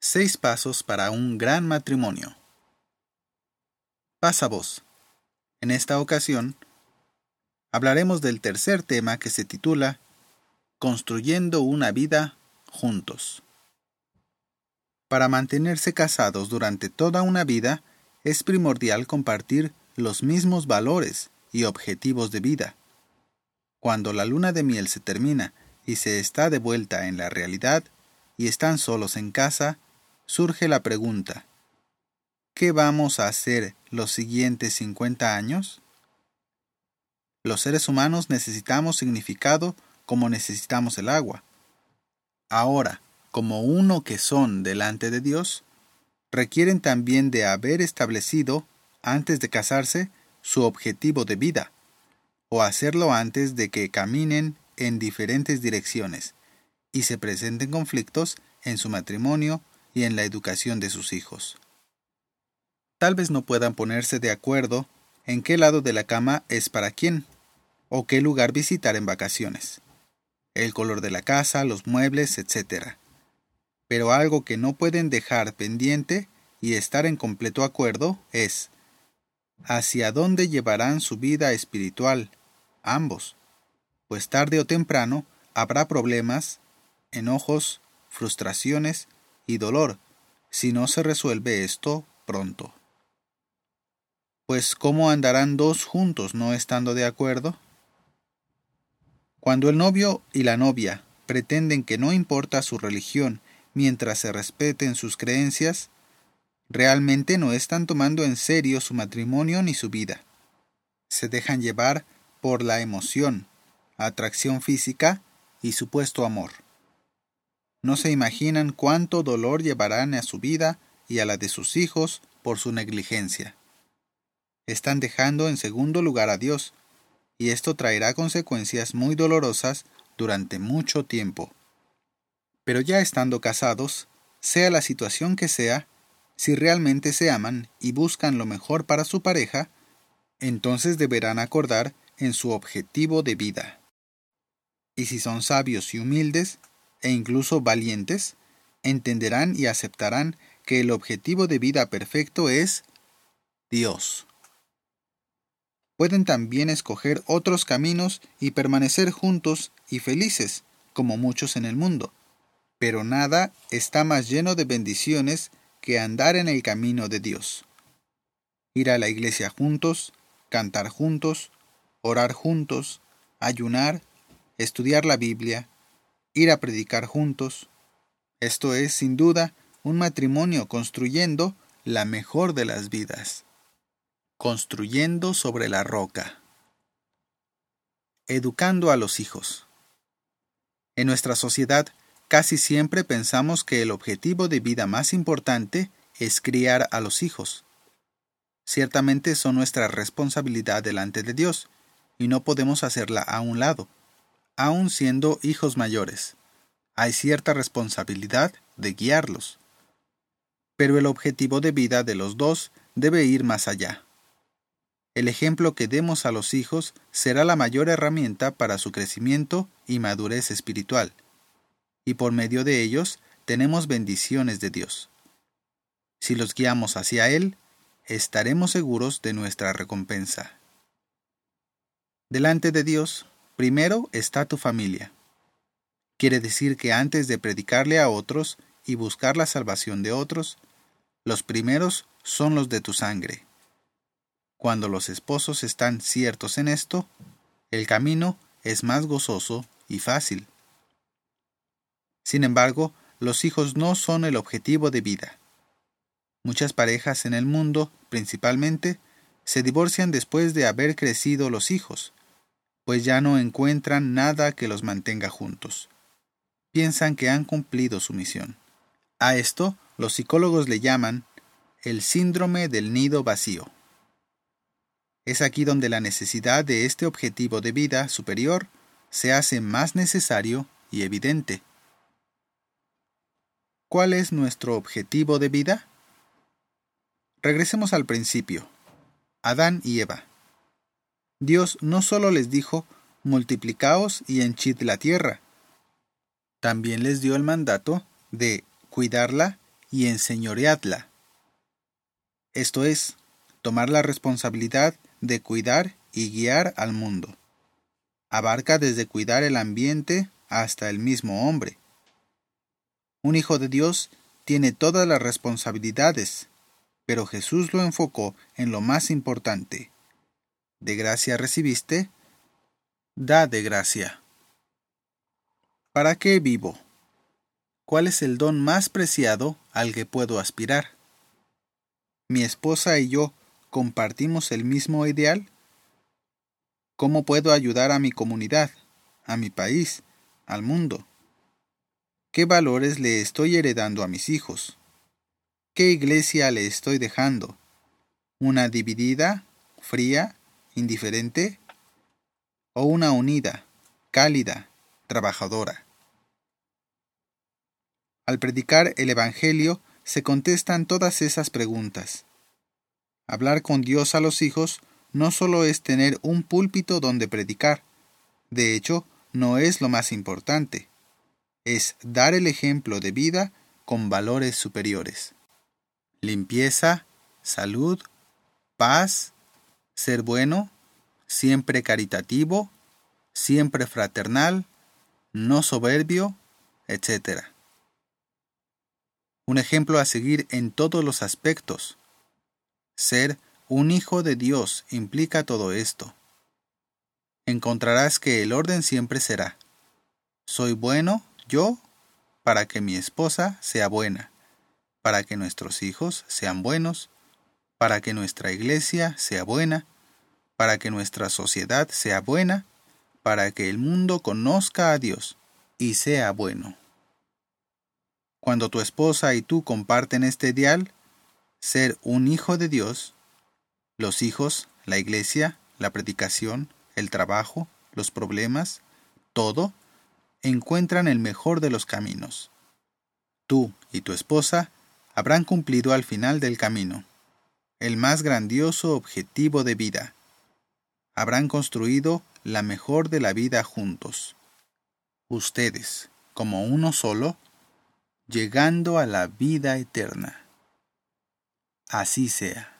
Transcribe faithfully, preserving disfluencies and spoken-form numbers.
Seis pasos para un gran matrimonio. Pasa voz. En esta ocasión, hablaremos del tercer tema que se titula Construyendo una vida juntos. Para mantenerse casados durante toda una vida, es primordial compartir los mismos valores y objetivos de vida. Cuando la luna de miel se termina y se está de vuelta en la realidad y están solos en casa, surge la pregunta: ¿qué vamos a hacer los siguientes cincuenta años? Los seres humanos necesitamos significado como necesitamos el agua. Ahora, como uno que son delante de Dios, requieren también de haber establecido, antes de casarse, su objetivo de vida, o hacerlo antes de que caminen en diferentes direcciones y se presenten conflictos en su matrimonio y en la educación de sus hijos. Tal vez no puedan ponerse de acuerdo en qué lado de la cama es para quién, o qué lugar visitar en vacaciones, el color de la casa, los muebles, etcétera. Pero algo que no pueden dejar pendiente y estar en completo acuerdo es hacia dónde llevarán su vida espiritual, ambos, pues tarde o temprano habrá problemas, enojos, frustraciones y dolor si no se resuelve esto pronto. Pues ¿cómo andarán dos juntos no estando de acuerdo? Cuando el novio y la novia pretenden que no importa su religión mientras se respeten sus creencias, realmente no están tomando en serio su matrimonio ni su vida. Se dejan llevar por la emoción, atracción física y supuesto amor. No se imaginan cuánto dolor llevarán a su vida y a la de sus hijos por su negligencia. Están dejando en segundo lugar a Dios, y esto traerá consecuencias muy dolorosas durante mucho tiempo. Pero ya estando casados, sea la situación que sea, si realmente se aman y buscan lo mejor para su pareja, entonces deberán acordar en su objetivo de vida. Y si son sabios y humildes, e incluso valientes, entenderán y aceptarán que el objetivo de vida perfecto es Dios. Pueden también escoger otros caminos y permanecer juntos y felices, como muchos en el mundo. Pero nada está más lleno de bendiciones que andar en el camino de Dios. Ir a la iglesia juntos, cantar juntos, orar juntos, ayunar, estudiar la Biblia, ir a predicar juntos. Esto es, sin duda, un matrimonio construyendo la mejor de las vidas. Construyendo sobre la roca. Educando a los hijos. En nuestra sociedad, casi siempre pensamos que el objetivo de vida más importante es criar a los hijos. Ciertamente son nuestra responsabilidad delante de Dios, y no podemos hacerla a un lado, aun siendo hijos mayores. Hay cierta responsabilidad de guiarlos. Pero el objetivo de vida de los dos debe ir más allá. El ejemplo que demos a los hijos será la mayor herramienta para su crecimiento y madurez espiritual, y por medio de ellos tenemos bendiciones de Dios. Si los guiamos hacia Él, estaremos seguros de nuestra recompensa. Delante de Dios, primero está tu familia. Quiere decir que antes de predicarle a otros y buscar la salvación de otros, los primeros son los de tu sangre. Cuando los esposos están ciertos en esto, el camino es más gozoso y fácil. Sin embargo, los hijos no son el objetivo de vida. Muchas parejas en el mundo, principalmente, se divorcian después de haber crecido los hijos, pues ya no encuentran nada que los mantenga juntos. Piensan que han cumplido su misión. A esto, los psicólogos le llaman el síndrome del nido vacío. Es aquí donde la necesidad de este objetivo de vida superior se hace más necesario y evidente. ¿Cuál es nuestro objetivo de vida? Regresemos al principio. Adán y Eva. Dios no solo les dijo, multiplicaos y henchid la tierra. También les dio el mandato de cuidarla y enseñoreadla. Esto es, tomar la responsabilidad de cuidar y guiar al mundo. Abarca desde cuidar el ambiente hasta el mismo hombre. Un hijo de Dios tiene todas las responsabilidades, pero Jesús lo enfocó en lo más importante. ¿De gracia recibiste? Da de gracia. ¿Para qué vivo? ¿Cuál es el don más preciado al que puedo aspirar? ¿Mi esposa y yo compartimos el mismo ideal? ¿Cómo puedo ayudar a mi comunidad, a mi país, al mundo? ¿Qué valores le estoy heredando a mis hijos? ¿Qué iglesia le estoy dejando? ¿Una dividida, fría, indiferente? ¿O una unida, cálida, trabajadora? Al predicar el Evangelio se contestan todas esas preguntas. Hablar con Dios a los hijos no solo es tener un púlpito donde predicar, de hecho, no es lo más importante. Es dar el ejemplo de vida con valores superiores. Limpieza, salud, paz, ser bueno, siempre caritativo, siempre fraternal, no soberbio, etcétera. Un ejemplo a seguir en todos los aspectos. Ser un hijo de Dios implica todo esto. Encontrarás que el orden siempre será: soy bueno, yo, para que mi esposa sea buena, para que nuestros hijos sean buenos, para que nuestra iglesia sea buena, para que nuestra sociedad sea buena, para que el mundo conozca a Dios y sea bueno. Cuando tu esposa y tú comparten este ideal, ser un hijo de Dios, los hijos, la iglesia, la predicación, el trabajo, los problemas, todo, encuentran el mejor de los caminos. Tú y tu esposa habrán cumplido al final del camino el más grandioso objetivo de vida. Habrán construido la mejor de la vida juntos. Ustedes, como uno solo, llegando a la vida eterna. Así sea.